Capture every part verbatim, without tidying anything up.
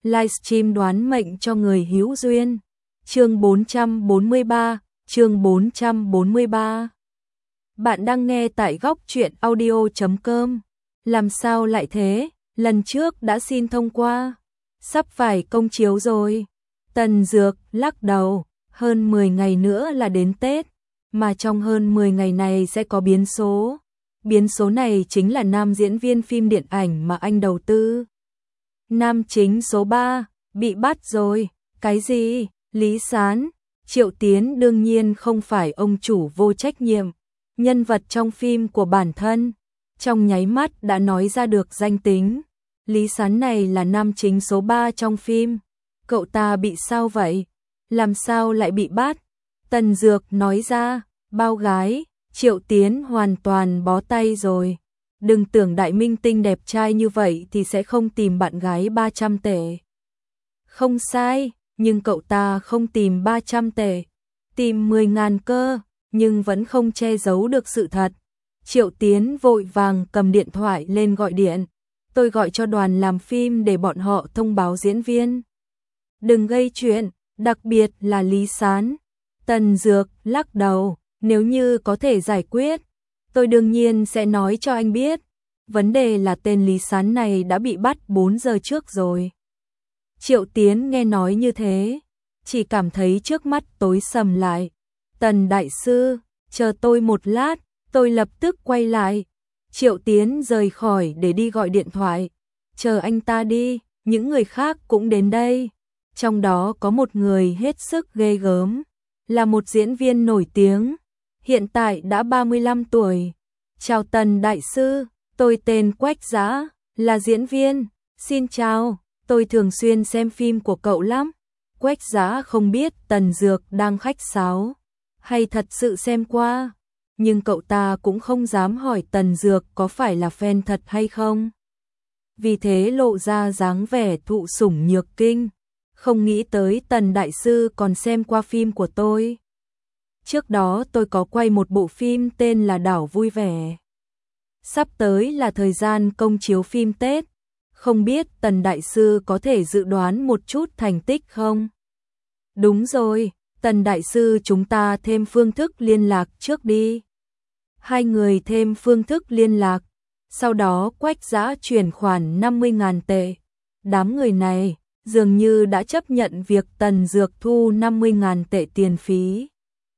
livestream đoán mệnh cho người hữu duyên. Chương bốn trăm bốn mươi ba, chương bốn trăm bốn mươi ba. Bạn đang nghe tại góc truyện audio chấm com. Làm sao lại thế? Lần trước đã xin thông qua, sắp phải công chiếu rồi. Tần Dược lắc đầu, hơn mười ngày nữa là đến Tết, mà trong hơn mười ngày này sẽ có biến số. Biến số này chính là nam diễn viên phim điện ảnh mà anh đầu tư. Nam chính số ba, bị bắt rồi. Cái gì? Lý Sán, Triệu Tiến đương nhiên không phải ông chủ vô trách nhiệm. Nhân vật trong phim của bản thân, trong nháy mắt đã nói ra được danh tính. Lý Sán này là nam chính số ba trong phim. Cậu ta bị sao vậy? Làm sao lại bị bắt? Tần Dược nói ra, bao gái, Triệu Tiến hoàn toàn bó tay rồi. Đừng tưởng đại minh tinh đẹp trai như vậy thì sẽ không tìm bạn gái ba trăm tệ. Không sai, nhưng cậu ta không tìm ba trăm tệ, tìm mười ngàn cơ, nhưng vẫn không che giấu được sự thật. Triệu Tiến vội vàng cầm điện thoại lên gọi điện. Tôi gọi cho đoàn làm phim để bọn họ thông báo diễn viên. Đừng gây chuyện, đặc biệt là Lý Sán. Tần Dược lắc đầu, nếu như có thể giải quyết, tôi đương nhiên sẽ nói cho anh biết. Vấn đề là tên Lý Sán này đã bị bắt bốn giờ trước rồi. Triệu Tiến nghe nói như thế, chỉ cảm thấy trước mắt tối sầm lại. Tần đại sư, chờ tôi một lát, tôi lập tức quay lại. Triệu Tiến rời khỏi để đi gọi điện thoại. Chờ anh ta đi, những người khác cũng đến đây. Trong đó có một người hết sức ghê gớm, là một diễn viên nổi tiếng, hiện tại đã ba mươi lăm tuổi. Chào Tần đại sư, tôi tên Quách Dã, là diễn viên. Xin chào, tôi thường xuyên xem phim của cậu lắm. Quách Dã không biết Tần Dược đang khách sáo hay thật sự xem qua, nhưng cậu ta cũng không dám hỏi Tần Dược có phải là fan thật hay không. Vì thế lộ ra dáng vẻ thụ sủng nhược kinh, không nghĩ tới Tần đại sư còn xem qua phim của tôi. Trước đó tôi có quay một bộ phim tên là Đảo Vui Vẻ. Sắp tới là thời gian công chiếu phim Tết, không biết Tần đại sư có thể dự đoán một chút thành tích không? Đúng rồi, Tần đại sư, chúng ta thêm phương thức liên lạc trước đi. Hai người thêm phương thức liên lạc, sau đó Quách Dã chuyển khoản năm mươi ngàn tệ. Đám người này dường như đã chấp nhận việc Tần Dược thu năm mươi ngàn tệ tiền phí.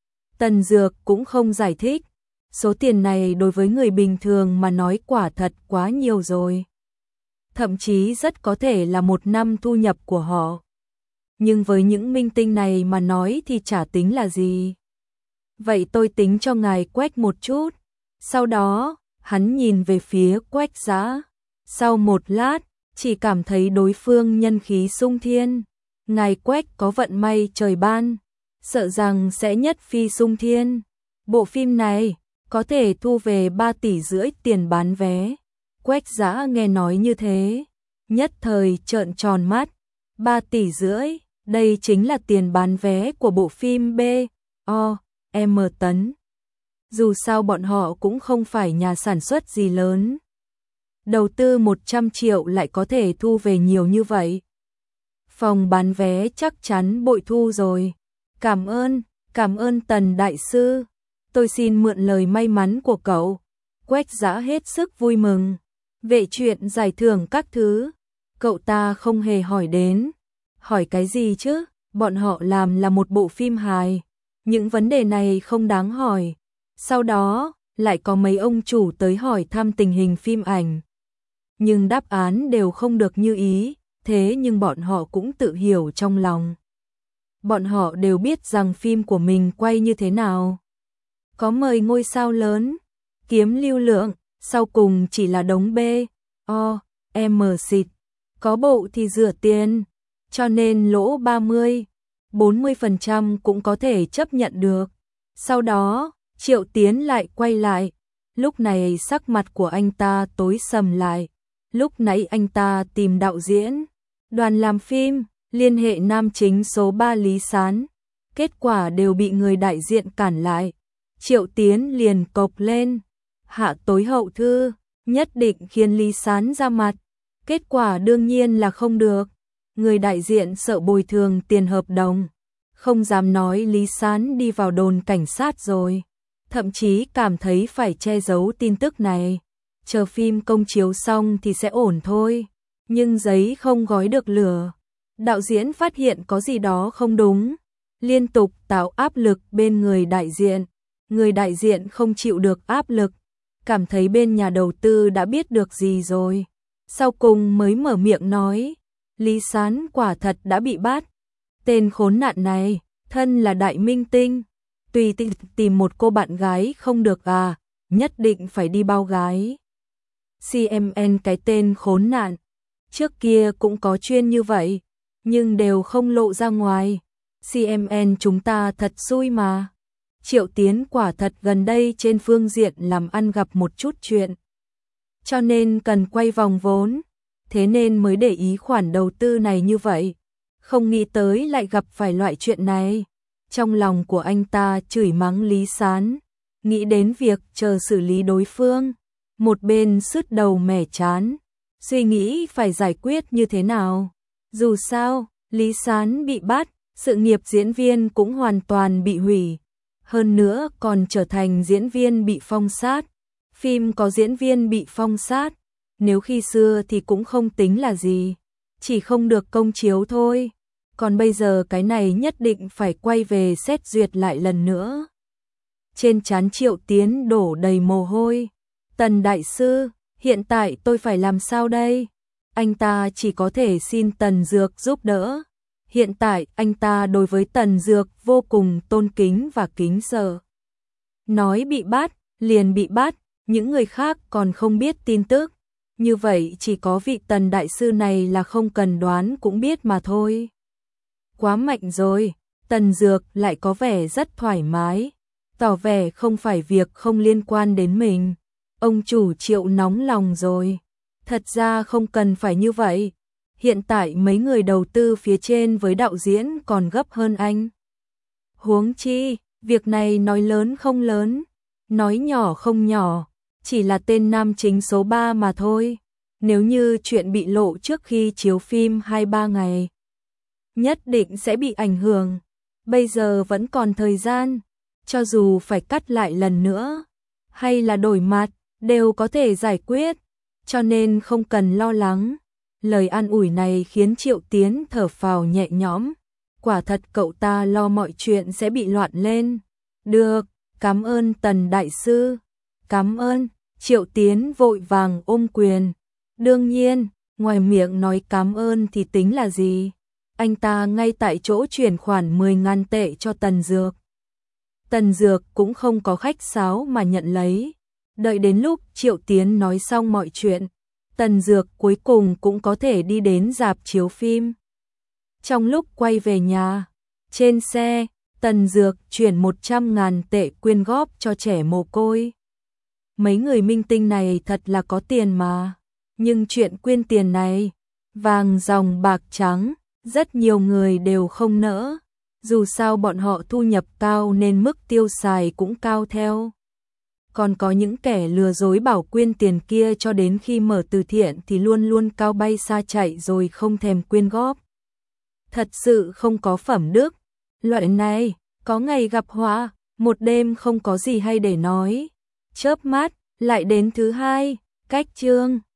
Tần Dược cũng không giải thích, số tiền này đối với người bình thường mà nói quả thật quá nhiều rồi. Thậm chí rất có thể là một năm thu nhập của họ. Nhưng với những minh tinh này mà nói thì chả tính là gì. Vậy tôi tính cho ngài Quách một chút. Sau đó, hắn nhìn về phía Quách Dã. Sau một lát, chỉ cảm thấy đối phương nhân khí sung thiên. Ngài Quách có vận may trời ban, sợ rằng sẽ nhất phi sung thiên. Bộ phim này có thể thu về ba tỷ rưỡi tiền bán vé. Quách Dã nghe nói như thế, nhất thời trợn tròn mắt. ba tỷ rưỡi, đây chính là tiền bán vé của bộ phim B O M Tấn. Dù sao bọn họ cũng không phải nhà sản xuất gì lớn. Đầu tư một trăm triệu lại có thể thu về nhiều như vậy. Phòng bán vé chắc chắn bội thu rồi. Cảm ơn, cảm ơn Tần đại sư. Tôi xin mượn lời may mắn của cậu. Quách Dã hết sức vui mừng. Về chuyện giải thưởng các thứ, cậu ta không hề hỏi đến. Hỏi cái gì chứ, bọn họ làm là một bộ phim hài. Những vấn đề này không đáng hỏi. Sau đó, lại có mấy ông chủ tới hỏi thăm tình hình phim ảnh. Nhưng đáp án đều không được như ý, thế nhưng bọn họ cũng tự hiểu trong lòng. Bọn họ đều biết rằng phim của mình quay như thế nào. Có mời ngôi sao lớn, kiếm lưu lượng, sau cùng chỉ là đống B, O, M xịt. Có bộ thì rửa tiền, cho nên lỗ ba mươi, bốn mươi phần trăm cũng có thể chấp nhận được. Sau đó, Triệu Tiến lại quay lại. Lúc này sắc mặt của anh ta tối sầm lại. Lúc nãy anh ta tìm đạo diễn, đoàn làm phim, liên hệ nam chính số ba Lý Sán. Kết quả đều bị người đại diện cản lại. Triệu Tiến liền cộc lên. Hạ tối hậu thư, nhất định khiến Lý Sán ra mặt. Kết quả đương nhiên là không được. người đại diện sợ bồi thường tiền hợp đồng, không dám nói Lý Sán đi vào đồn cảnh sát rồi, thậm chí cảm thấy phải che giấu tin tức này, chờ phim công chiếu xong thì sẽ ổn thôi, nhưng giấy không gói được lửa. Đạo diễn phát hiện có gì đó không đúng, liên tục tạo áp lực bên người đại diện, người đại diện không chịu được áp lực, cảm thấy bên nhà đầu tư đã biết được gì rồi, sau cùng mới mở miệng nói, Lý Sán quả thật đã bị bắt. Tên khốn nạn này, thân là đại minh tinh, tùy tiện tìm một cô bạn gái không được à, nhất định phải đi bao gái. xê em en cái tên khốn nạn, trước kia cũng có chuyên như vậy, nhưng đều không lộ ra ngoài. xê em en chúng ta thật xui mà. Triệu Tiến quả thật gần đây trên phương diện làm ăn gặp một chút chuyện, cho nên cần quay vòng vốn, thế nên mới để ý khoản đầu tư này như vậy. Không nghĩ tới lại gặp phải loại chuyện này. Trong lòng của anh ta chửi mắng Lý Sán, nghĩ đến việc chờ xử lý đối phương, một bên sứt đầu mẻ chán, suy nghĩ phải giải quyết như thế nào. Dù sao, Lý Sán bị bắt, sự nghiệp diễn viên cũng hoàn toàn bị hủy, hơn nữa còn trở thành diễn viên bị phong sát. Phim có diễn viên bị phong sát, nếu khi xưa thì cũng không tính là gì, chỉ không được công chiếu thôi. Còn bây giờ cái này nhất định phải quay về xét duyệt lại lần nữa. Trên trán Triệu Tiến đổ đầy mồ hôi. Tần đại sư, hiện tại tôi phải làm sao đây? Anh ta chỉ có thể xin Tần Dược giúp đỡ. Hiện tại anh ta đối với Tần Dược vô cùng tôn kính và kính sợ. Nói bị bắt, liền bị bắt, những người khác còn không biết tin tức. Như vậy chỉ có vị Tần đại sư này là không cần đoán cũng biết mà thôi. Quá mạnh rồi, Tần Dược lại có vẻ rất thoải mái, tỏ vẻ không phải việc không liên quan đến mình. Ông chủ Triệu nóng lòng rồi, thật ra không cần phải như vậy, hiện tại mấy người đầu tư phía trên với đạo diễn còn gấp hơn anh. Huống chi, việc này nói lớn không lớn, nói nhỏ không nhỏ, chỉ là tên nam chính số ba mà thôi. Nếu như chuyện bị lộ trước khi chiếu phim hai ba ngày, nhất định sẽ bị ảnh hưởng. Bây giờ vẫn còn thời gian, cho dù phải cắt lại lần nữa, hay là đổi mặt, đều có thể giải quyết, cho nên không cần lo lắng. Lời an ủi này khiến Triệu Tiến thở phào nhẹ nhõm, quả thật cậu ta lo mọi chuyện sẽ bị loạn lên. Được, cảm ơn Tần đại sư. Cảm ơn, Triệu Tiến vội vàng ôm quyền. Đương nhiên, ngoài miệng nói cảm ơn thì tính là gì? Anh ta ngay tại chỗ chuyển khoản mười ngàn tệ cho Tần Dược. Tần Dược cũng không có khách sáo mà nhận lấy. Đợi đến lúc Triệu Tiến nói xong mọi chuyện, Tần Dược cuối cùng cũng có thể đi đến rạp chiếu phim. Trong lúc quay về nhà, trên xe, Tần Dược chuyển một trăm ngàn tệ quyên góp cho trẻ mồ côi. Mấy người minh tinh này thật là có tiền mà. Nhưng chuyện quyên tiền này, vàng dòng bạc trắng, rất nhiều người đều không nỡ. Dù sao bọn họ thu nhập cao nên mức tiêu xài cũng cao theo. Còn có những kẻ lừa dối bảo quyên tiền kia cho đến khi mở từ thiện thì luôn luôn cao bay xa chạy rồi không thèm quyên góp. Thật sự không có phẩm đức. Loại này, có ngày gặp họa, một đêm không có gì hay để nói. Chớp mắt, lại đến thứ hai, cách chương.